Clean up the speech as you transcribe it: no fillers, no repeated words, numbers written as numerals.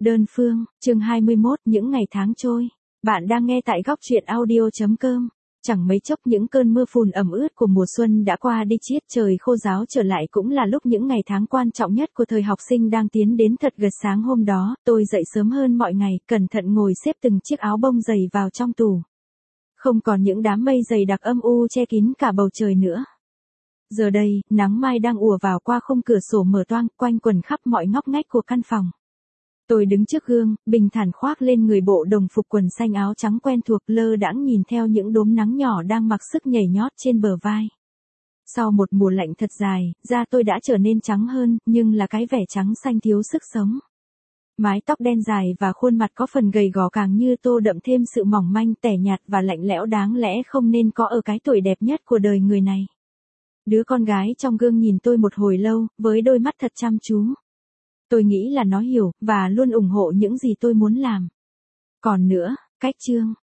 Đơn phương, chương 21, những ngày tháng trôi. Bạn đang nghe tại góc truyện audio.com. Chẳng mấy chốc những cơn mưa phùn ẩm ướt của mùa xuân đã qua đi, chiết trời khô ráo trở lại, cũng là lúc những ngày tháng quan trọng nhất của thời học sinh đang tiến đến thật gần. Sáng hôm đó, tôi dậy sớm hơn mọi ngày, cẩn thận ngồi xếp từng chiếc áo bông dày vào trong tủ. Không còn những đám mây dày đặc âm u che kín cả bầu trời nữa. Giờ đây, nắng mai đang ùa vào qua khung cửa sổ mở toang, quanh quẩn khắp mọi ngóc ngách của căn phòng. Tôi đứng trước gương, bình thản khoác lên người bộ đồng phục quần xanh áo trắng quen thuộc, lơ đãng nhìn theo những đốm nắng nhỏ đang mặc sức nhảy nhót trên bờ vai. Sau một mùa lạnh thật dài, da tôi đã trở nên trắng hơn, nhưng là cái vẻ trắng xanh thiếu sức sống. Mái tóc đen dài và khuôn mặt có phần gầy gò càng như tô đậm thêm sự mỏng manh, tẻ nhạt và lạnh lẽo đáng lẽ không nên có ở cái tuổi đẹp nhất của đời người này. Đứa con gái trong gương nhìn tôi một hồi lâu, với đôi mắt thật chăm chú. Tôi nghĩ là nó hiểu, và luôn ủng hộ những gì tôi muốn làm. Còn nữa, cách Trương,